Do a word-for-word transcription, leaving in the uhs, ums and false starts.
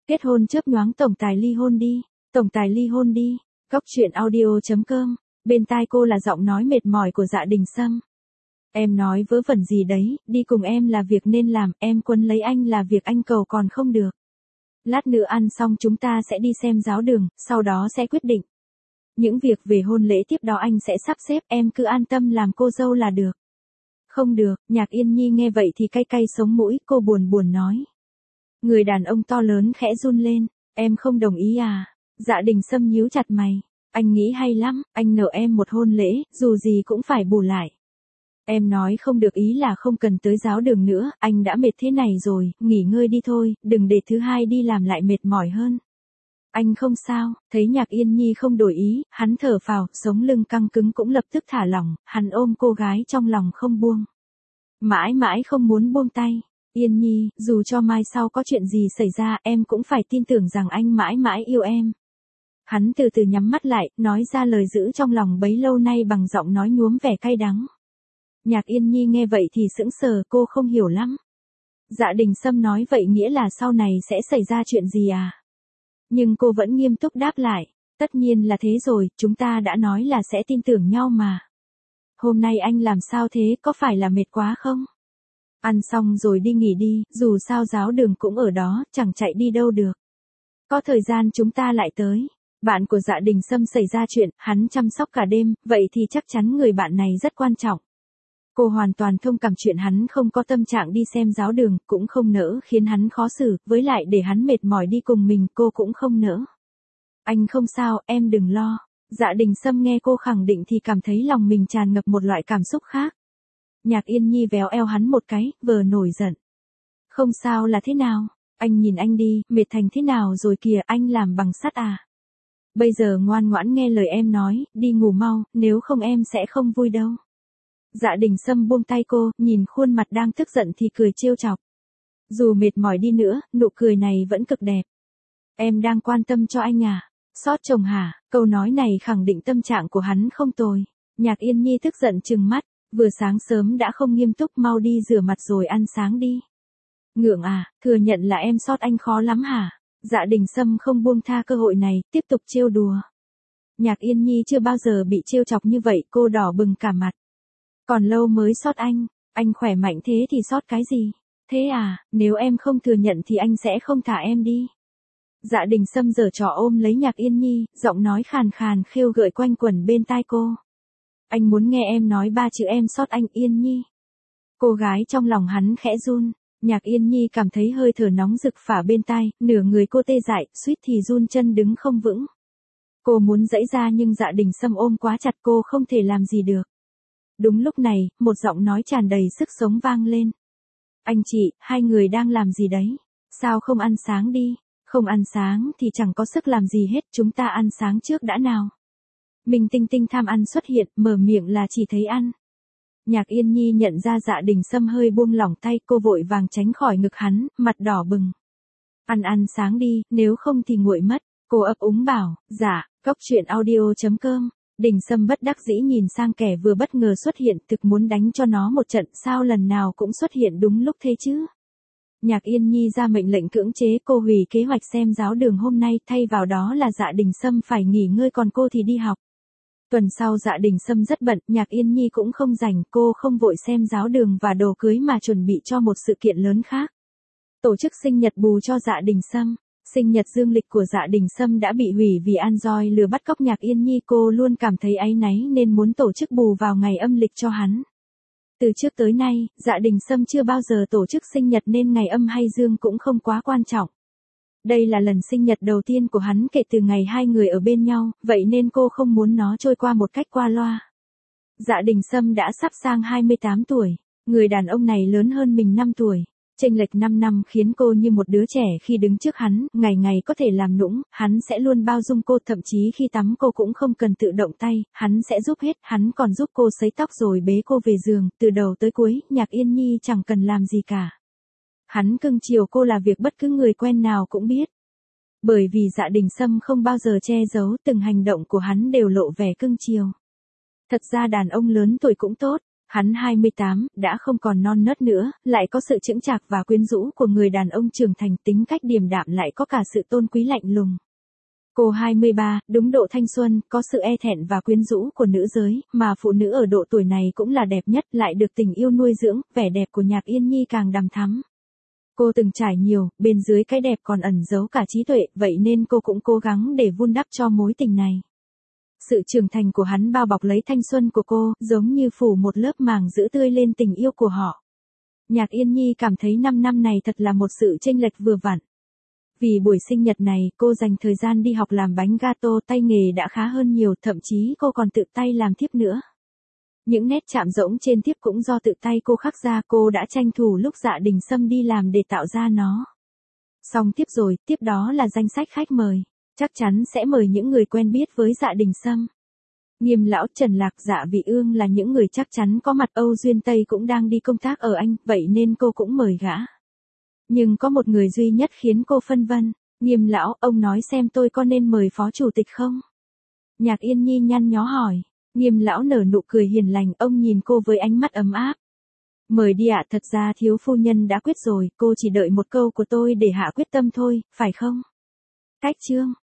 Kết hôn chớp nhoáng tổng tài ly hôn đi, tổng tài ly hôn đi. Góc truyện audio chấm com, bên tai cô là giọng nói mệt mỏi của Dạ Đình Sâm. Em nói vớ vẩn gì đấy, đi cùng em là việc nên làm, em quấn lấy anh là việc anh cầu còn không được. Lát nữa ăn xong chúng ta sẽ đi xem giáo đường, sau đó sẽ quyết định. Những việc về hôn lễ tiếp đó anh sẽ sắp xếp, em cứ an tâm làm cô dâu là được. Không được, Nhạc Yên Nhi nghe vậy thì cay cay sống mũi, cô buồn buồn nói. Người đàn ông to lớn khẽ run lên, em không đồng ý à? Dạ Đình Sâm nhíu chặt mày, anh nghĩ hay lắm, anh nợ em một hôn lễ, dù gì cũng phải bù lại. Em nói không được ý là không cần tới giáo đường nữa, anh đã mệt thế này rồi, nghỉ ngơi đi thôi, đừng để thứ hai đi làm lại mệt mỏi hơn. Anh không sao, thấy Nhạc Yên Nhi không đổi ý, hắn thở phào, sống lưng căng cứng cũng lập tức thả lỏng, hắn ôm cô gái trong lòng không buông. Mãi mãi không muốn buông tay. Yên Nhi, dù cho mai sau có chuyện gì xảy ra, em cũng phải tin tưởng rằng anh mãi mãi yêu em. Hắn từ từ nhắm mắt lại, nói ra lời giữ trong lòng bấy lâu nay bằng giọng nói nhuốm vẻ cay đắng. Nhạc Yên Nhi nghe vậy thì sững sờ, cô không hiểu lắm. Dạ Đình Sâm nói vậy nghĩa là sau này sẽ xảy ra chuyện gì à? Nhưng cô vẫn nghiêm túc đáp lại, tất nhiên là thế rồi, chúng ta đã nói là sẽ tin tưởng nhau mà. Hôm nay anh làm sao thế, có phải là mệt quá không? Ăn xong rồi đi nghỉ đi, dù sao giáo đường cũng ở đó, chẳng chạy đi đâu được. Có thời gian chúng ta lại tới. Bạn của Dạ Đình Sâm xảy ra chuyện, hắn chăm sóc cả đêm, vậy thì chắc chắn người bạn này rất quan trọng. Cô hoàn toàn thông cảm chuyện hắn không có tâm trạng đi xem giáo đường, cũng không nỡ khiến hắn khó xử, với lại để hắn mệt mỏi đi cùng mình cô cũng không nỡ. Anh không sao, em đừng lo. Dạ Đình Sâm nghe cô khẳng định thì cảm thấy lòng mình tràn ngập một loại cảm xúc khác. Nhạc Yên Nhi véo eo hắn một cái, vờ nổi giận. Không sao là thế nào? Anh nhìn anh đi, mệt thành thế nào rồi kìa, anh làm bằng sắt à? Bây giờ ngoan ngoãn nghe lời em nói, đi ngủ mau, nếu không em sẽ không vui đâu. Dạ Đình Sâm buông tay cô, nhìn khuôn mặt đang tức giận thì cười trêu chọc. Dù mệt mỏi đi nữa, nụ cười này vẫn cực đẹp. Em đang quan tâm cho anh à? Xót chồng hả? Câu nói này khẳng định tâm trạng của hắn không tồi. Nhạc Yên Nhi tức giận trừng mắt, vừa sáng sớm đã không nghiêm túc, mau đi rửa mặt rồi ăn sáng đi. Ngượng à, thừa nhận là em xót anh khó lắm hả? Dạ Đình Sâm không buông tha cơ hội này, tiếp tục trêu đùa. Nhạc Yên Nhi chưa bao giờ bị trêu chọc như vậy, cô đỏ bừng cả mặt. Còn lâu mới xót anh, anh khỏe mạnh thế thì xót cái gì? Thế à, nếu em không thừa nhận thì anh sẽ không thả em đi. Dạ Đình Sâm giở trò ôm lấy Nhạc Yên Nhi, giọng nói khàn khàn khêu gợi quanh quẩn bên tai cô. Anh muốn nghe em nói ba chữ em xót anh, Yên Nhi. Cô gái trong lòng hắn khẽ run, Nhạc Yên Nhi cảm thấy hơi thở nóng rực phả bên tai, nửa người cô tê dại, suýt thì run chân đứng không vững. Cô muốn giãy ra nhưng Dạ Đình Sâm ôm quá chặt cô không thể làm gì được. Đúng lúc này, một giọng nói tràn đầy sức sống vang lên. Anh chị, hai người đang làm gì đấy? Sao không ăn sáng đi? Không ăn sáng thì chẳng có sức làm gì hết, chúng ta ăn sáng trước đã nào. Minh Tinh Tinh tham ăn xuất hiện, mở miệng là chỉ thấy ăn. Nhạc Yên Nhi nhận ra Dạ Đình Sâm hơi buông lỏng tay, cô vội vàng tránh khỏi ngực hắn, mặt đỏ bừng. Ăn ăn sáng đi, nếu không thì nguội mất. Cô ấp úng bảo, dạ, góc truyện audio chấm com. Đình Sâm bất đắc dĩ nhìn sang kẻ vừa bất ngờ xuất hiện, thực muốn đánh cho nó một trận, sao lần nào cũng xuất hiện đúng lúc thế chứ. Nhạc Yên Nhi ra mệnh lệnh cưỡng chế cô hủy kế hoạch xem giáo đường hôm nay, thay vào đó là Dạ Đình Sâm phải nghỉ ngơi còn cô thì đi học. Tuần sau Dạ Đình Sâm rất bận, Nhạc Yên Nhi cũng không rảnh, cô không vội xem giáo đường và đồ cưới mà chuẩn bị cho một sự kiện lớn khác. Tổ chức sinh nhật bù cho Dạ Đình Sâm. Sinh nhật dương lịch của Dạ Đình Sâm đã bị hủy vì Android lừa bắt cóc Nhạc Yên Nhi, cô luôn cảm thấy áy náy nên muốn tổ chức bù vào ngày âm lịch cho hắn. Từ trước tới nay, Dạ Đình Sâm chưa bao giờ tổ chức sinh nhật nên ngày âm hay dương cũng không quá quan trọng. Đây là lần sinh nhật đầu tiên của hắn kể từ ngày hai người ở bên nhau, vậy nên cô không muốn nó trôi qua một cách qua loa. Dạ Đình Sâm đã sắp sang hai mươi tám tuổi, người đàn ông này lớn hơn mình năm tuổi. Chênh lệch năm năm khiến cô như một đứa trẻ khi đứng trước hắn, ngày ngày có thể làm nũng, hắn sẽ luôn bao dung cô, thậm chí khi tắm cô cũng không cần tự động tay, hắn sẽ giúp hết, hắn còn giúp cô sấy tóc rồi bế cô về giường, từ đầu tới cuối, Nhạc Yên Nhi chẳng cần làm gì cả. Hắn cưng chiều cô là việc bất cứ người quen nào cũng biết. Bởi vì Dạ Đình Sâm không bao giờ che giấu, từng hành động của hắn đều lộ vẻ cưng chiều. Thật ra đàn ông lớn tuổi cũng tốt. Hắn hai mươi tám, đã không còn non nớt nữa, lại có sự chững chạc và quyến rũ của người đàn ông trưởng thành, tính cách điềm đạm lại có cả sự tôn quý lạnh lùng. Cô hai mươi ba, đúng độ thanh xuân, có sự e thẹn và quyến rũ của nữ giới, mà phụ nữ ở độ tuổi này cũng là đẹp nhất, lại được tình yêu nuôi dưỡng, vẻ đẹp của Nhạc Yên Nhi càng đằm thắm. Cô từng trải nhiều, bên dưới cái đẹp còn ẩn giấu cả trí tuệ, vậy nên cô cũng cố gắng để vun đắp cho mối tình này. Sự trưởng thành của hắn bao bọc lấy thanh xuân của cô, giống như phủ một lớp màng giữ tươi lên tình yêu của họ. Nhạc Yên Nhi cảm thấy năm năm này thật là một sự chênh lệch vừa vặn. Vì buổi sinh nhật này, cô dành thời gian đi học làm bánh gato, tay nghề đã khá hơn nhiều, thậm chí cô còn tự tay làm thiếp nữa. Những nét chạm rỗng trên thiếp cũng do tự tay cô khắc ra, cô đã tranh thủ lúc Dạ Đình Sâm đi làm để tạo ra nó. Xong tiếp rồi, tiếp đó là danh sách khách mời. Chắc chắn sẽ mời những người quen biết với Dạ Đình Sâm. Nghiêm lão, Trần Lạc, Dạ Vị Ương là những người chắc chắn có mặt. Âu Duyên Tây cũng đang đi công tác ở Anh, vậy nên cô cũng mời gã. Nhưng có một người duy nhất khiến cô phân vân. Nghiêm lão, ông nói xem tôi có nên mời phó chủ tịch không? Nhạc Yên Nhi nhăn nhó hỏi. Nghiêm lão nở nụ cười hiền lành, ông nhìn cô với ánh mắt ấm áp. Mời đi ạ, thật ra thiếu phu nhân đã quyết rồi, cô chỉ đợi một câu của tôi để hạ quyết tâm thôi, phải không? Cách chương